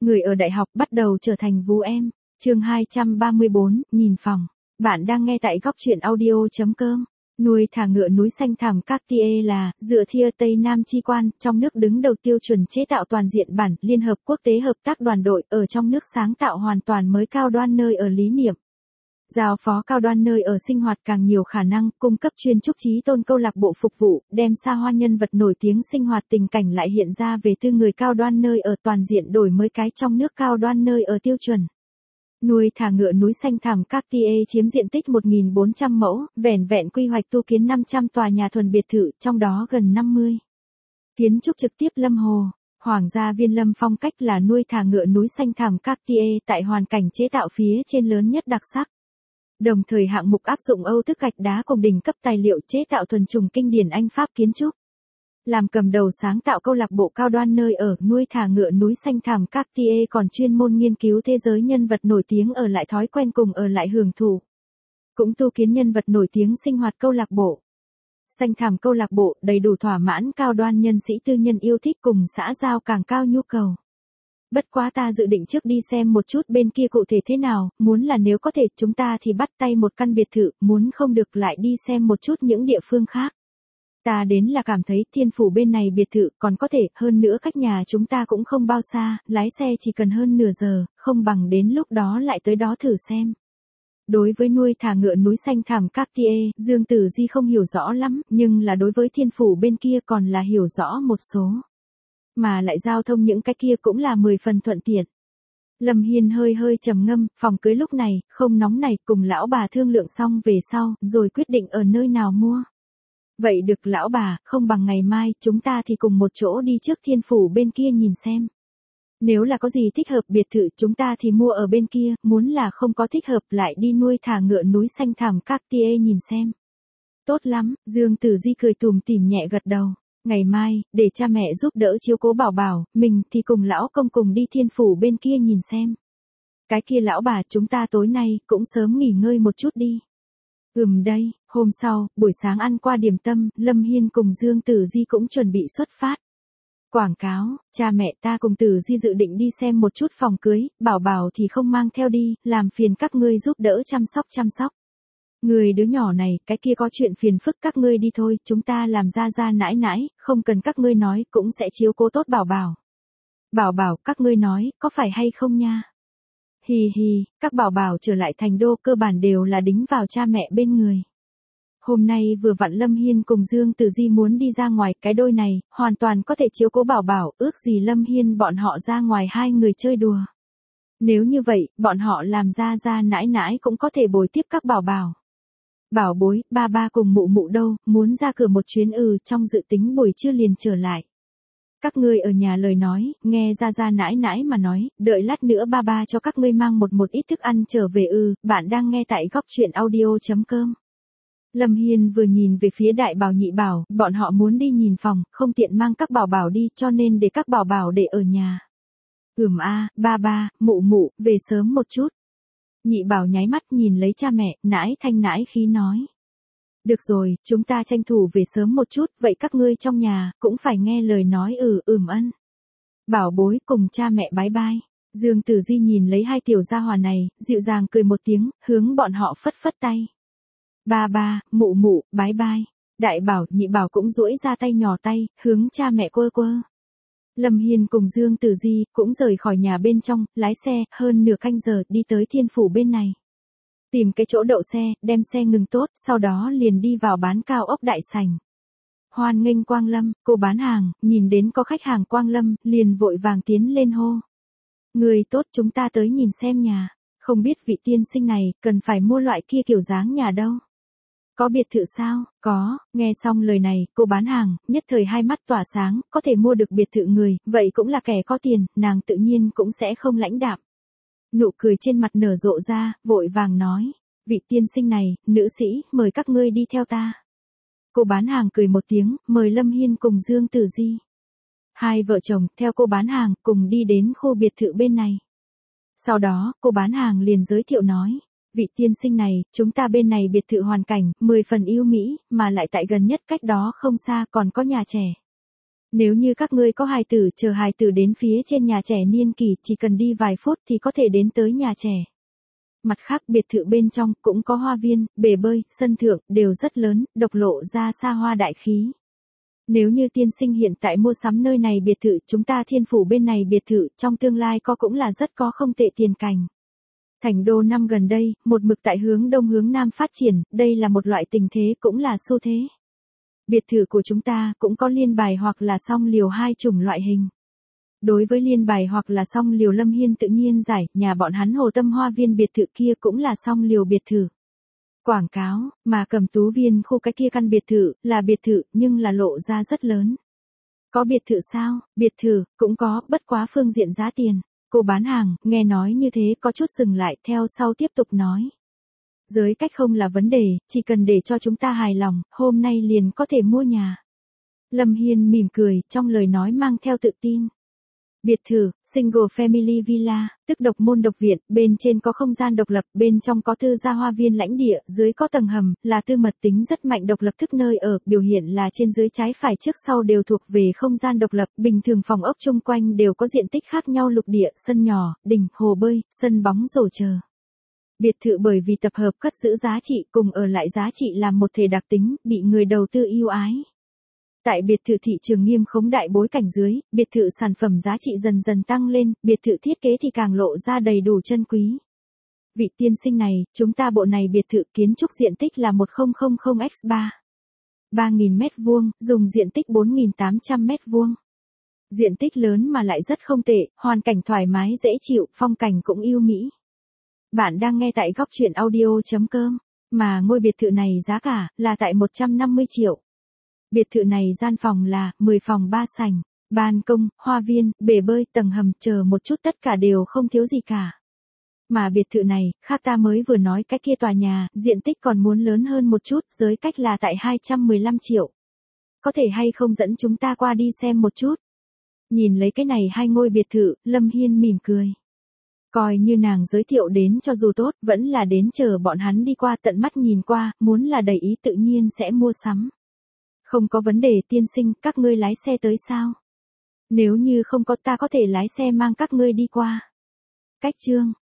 Người ở đại học bắt đầu trở thành vú em. Chương 234, nhìn phòng. Bạn đang nghe tại góc truyện audio.com. Nuôi thả ngựa núi xanh thẳm Cartier là dựa thia Tây Nam chi quan, trong nước đứng đầu tiêu chuẩn chế tạo toàn diện bản Liên hợp quốc tế hợp tác đoàn đội, ở trong nước sáng tạo hoàn toàn mới cao đoan nơi ở lý niệm. Giao phó cao đoan nơi ở sinh hoạt càng nhiều khả năng, cung cấp chuyên trúc trí tôn câu lạc bộ phục vụ, đem xa hoa nhân vật nổi tiếng sinh hoạt tình cảnh lại hiện ra về tư người cao đoan nơi ở toàn diện đổi mới cái trong nước cao đoan nơi ở tiêu chuẩn. Nuôi thả ngựa núi xanh thẳm Cartier chiếm diện tích 1.400 mẫu, vẻn vẹn quy hoạch tu kiến 500 tòa nhà thuần biệt thự, trong đó gần 50. Kiến trúc trực tiếp Lâm Hồ. Hoàng gia Viên Lâm phong cách là nuôi thả ngựa núi xanh thẳm Cartier tại hoàn cảnh chế tạo phía trên lớn nhất đặc sắc. Đồng thời hạng mục áp dụng Âu thức gạch đá cùng đỉnh cấp tài liệu chế tạo thuần trùng kinh điển Anh Pháp kiến trúc. Làm cầm đầu sáng tạo câu lạc bộ cao đoan nơi ở nuôi thả ngựa núi xanh thẳm Cartier còn chuyên môn nghiên cứu thế giới nhân vật nổi tiếng ở lại thói quen cùng ở lại hưởng thụ. Cũng tu kiến nhân vật nổi tiếng sinh hoạt câu lạc bộ. Xanh thẳm câu lạc bộ đầy đủ thỏa mãn cao đoan nhân sĩ tư nhân yêu thích cùng xã giao càng cao nhu cầu. Bất quá ta dự định trước đi xem một chút bên kia cụ thể thế nào, muốn là nếu có thể chúng ta thì bắt tay một căn biệt thự, muốn không được lại đi xem một chút những địa phương khác. Ta đến là cảm thấy Thiên Phủ bên này biệt thự còn có thể, hơn nữa cách nhà chúng ta cũng không bao xa, lái xe chỉ cần hơn nửa giờ, không bằng đến lúc đó lại tới đó thử xem. Đối với nuôi thả ngựa núi xanh thẳm Cartier, Dương Tử Di không hiểu rõ lắm, nhưng là đối với Thiên Phủ bên kia còn là hiểu rõ một số. Mà lại giao thông những cái kia cũng là 10 phần thuận tiện. Lâm Hiên hơi trầm ngâm, phòng cưới lúc này, không nóng này, cùng lão bà thương lượng xong về sau, rồi quyết định ở nơi nào mua. Vậy được lão bà, không bằng ngày mai, chúng ta thì cùng một chỗ đi trước Thiên Phủ bên kia nhìn xem. Nếu là có gì thích hợp biệt thự chúng ta thì mua ở bên kia, muốn là không có thích hợp lại đi nuôi thả ngựa núi xanh thẳm Cartier nhìn xem. Tốt lắm, Dương Tử Di cười tủm tỉm nhẹ gật đầu. Ngày mai, để cha mẹ giúp đỡ chiếu cố bảo bảo, mình thì cùng lão công cùng đi Thiên Phủ bên kia nhìn xem. Cái kia lão bà chúng ta tối nay cũng sớm nghỉ ngơi một chút đi. Đây, hôm sau, buổi sáng ăn qua điểm tâm, Lâm Hiên cùng Dương Tử Di cũng chuẩn bị xuất phát. Quảng cáo, cha mẹ ta cùng Tử Di dự định đi xem một chút phòng cưới, bảo bảo thì không mang theo đi, làm phiền các ngươi giúp đỡ chăm sóc. Người đứa nhỏ này, cái kia có chuyện phiền phức các ngươi đi thôi, chúng ta làm ra nãi, không cần các ngươi nói, cũng sẽ chiếu cố tốt bảo bảo. Bảo bảo, các ngươi nói, có phải hay không nha? Hi, các bảo bảo trở lại thành đô cơ bản đều là đính vào cha mẹ bên người. Hôm nay vừa vặn Lâm Hiên cùng Dương Tử Di muốn đi ra ngoài, cái đôi này, hoàn toàn có thể chiếu cố bảo bảo, ước gì Lâm Hiên bọn họ ra ngoài hai người chơi đùa. Nếu như vậy, bọn họ làm ra nãi cũng có thể bồi tiếp các bảo bảo. Bảo bối, ba cùng mụ đâu, muốn ra cửa một chuyến trong dự tính buổi trưa liền trở lại. Các ngươi ở nhà lời nói, nghe ra nãi mà nói, đợi lát nữa ba cho các ngươi mang một ít thức ăn trở về bạn đang nghe tại góc truyện audio.com. Lâm Hiên vừa nhìn về phía đại bảo nhị bảo, bọn họ muốn đi nhìn phòng, không tiện mang các bảo bảo đi cho nên để các bảo bảo để ở nhà. Ba, mụ, về sớm một chút. Nhị bảo nháy mắt nhìn lấy cha mẹ, nãi thanh nãi khí nói. Được rồi, chúng ta tranh thủ về sớm một chút, vậy các ngươi trong nhà, cũng phải nghe lời nói ân. Bảo bối cùng cha mẹ bái bai. Dương Tử Di nhìn lấy hai tiểu gia hỏa này, dịu dàng cười một tiếng, hướng bọn họ phất tay. Ba, mụ, bái bai. Đại bảo, nhị bảo cũng duỗi ra tay nhỏ tay, hướng cha mẹ quơ. Lâm Hiên cùng Dương Tử Di cũng rời khỏi nhà bên trong, lái xe, hơn nửa canh giờ đi tới Thiên Phủ bên này. Tìm cái chỗ đậu xe, đem xe ngừng tốt, sau đó liền đi vào bán cao ốc đại sảnh. Hoan nghênh Quang Lâm, cô bán hàng, nhìn đến có khách hàng Quang Lâm, liền vội vàng tiến lên hô. Người tốt chúng ta tới nhìn xem nhà, không biết vị tiên sinh này, cần phải mua loại kia kiểu dáng nhà đâu. Có biệt thự sao? Có, nghe xong lời này, cô bán hàng, nhất thời hai mắt tỏa sáng, có thể mua được biệt thự người, vậy cũng là kẻ có tiền, nàng tự nhiên cũng sẽ không lãnh đạm. Nụ cười trên mặt nở rộ ra, vội vàng nói, vị tiên sinh này, nữ sĩ, mời các ngươi đi theo ta. Cô bán hàng cười một tiếng, mời Lâm Hiên cùng Dương Tử Di. Hai vợ chồng, theo cô bán hàng, cùng đi đến khu biệt thự bên này. Sau đó, cô bán hàng liền giới thiệu nói. Vị tiên sinh này, chúng ta bên này biệt thự hoàn cảnh, 10 phần yêu mỹ, mà lại tại gần nhất cách đó không xa còn có nhà trẻ. Nếu như các ngươi có hài tử, chờ hài tử đến phía trên nhà trẻ niên kỳ, chỉ cần đi vài phút thì có thể đến tới nhà trẻ. Mặt khác biệt thự bên trong cũng có hoa viên, bể bơi, sân thượng, đều rất lớn, độc lộ ra xa hoa đại khí. Nếu như tiên sinh hiện tại mua sắm nơi này biệt thự, chúng ta Thiên Phủ bên này biệt thự, trong tương lai cũng là rất có không tệ tiền cảnh. Thành đô năm gần đây, một mực tại hướng đông hướng nam phát triển, đây là một loại tình thế cũng là xu thế. Biệt thự của chúng ta cũng có liên bài hoặc là song liều hai chủng loại hình. Đối với liên bài hoặc là song liều Lâm Hiên tự nhiên giải, nhà bọn hắn Hồ Tâm Hoa Viên biệt thự kia cũng là song liều biệt thự. Quảng cáo, mà Cẩm Tú Viên khu cái kia căn biệt thự, là biệt thự nhưng là lộ ra rất lớn. Có biệt thự sao? Biệt thự, cũng có, bất quá phương diện giá tiền. Cô bán hàng, nghe nói như thế có chút dừng lại, theo sau tiếp tục nói. Giới cách không là vấn đề, chỉ cần để cho chúng ta hài lòng, hôm nay liền có thể mua nhà. Lâm Hiên mỉm cười, trong lời nói mang theo tự tin. Biệt thự, single family villa, tức độc môn độc viện, bên trên có không gian độc lập, bên trong có thư gia hoa viên lãnh địa, dưới có tầng hầm, là tư mật tính rất mạnh độc lập thức nơi ở, biểu hiện là trên dưới trái phải trước sau đều thuộc về không gian độc lập, bình thường phòng ốc chung quanh đều có diện tích khác nhau lục địa, sân nhỏ, đình, hồ bơi, sân bóng rổ chờ. Biệt thự bởi vì tập hợp cất giữ giá trị cùng ở lại giá trị làm một thể đặc tính, bị người đầu tư yêu ái. Tại biệt thự thị trường nghiêm khống đại bối cảnh dưới, biệt thự sản phẩm giá trị dần dần tăng lên, biệt thự thiết kế thì càng lộ ra đầy đủ chân quý. Vị tiên sinh này, chúng ta bộ này biệt thự kiến trúc diện tích là 1000x3. 3.000 mét vuông, dùng diện tích 4.800 mét vuông. Diện tích lớn mà lại rất không tệ, hoàn cảnh thoải mái dễ chịu, phong cảnh cũng yêu mỹ. Bạn đang nghe tại góc truyện audio.com, mà ngôi biệt thự này giá cả là tại 150 triệu. Biệt thự này gian phòng là 10 phòng 3 sảnh, ban công, hoa viên, bể bơi, tầng hầm chờ một chút tất cả đều không thiếu gì cả. Mà biệt thự này, khác ta mới vừa nói cái kia tòa nhà, diện tích còn muốn lớn hơn một chút, giới cách là tại 215 triệu. Có thể hay không dẫn chúng ta qua đi xem một chút. Nhìn lấy cái này hai ngôi biệt thự, Lâm Hiên mỉm cười. Coi như nàng giới thiệu đến cho dù tốt, vẫn là đến chờ bọn hắn đi qua tận mắt nhìn qua, muốn là đầy ý tự nhiên sẽ mua sắm. Không có vấn đề tiên sinh, các ngươi lái xe tới sao? Nếu như không có ta có thể lái xe mang các ngươi đi qua. Cách chương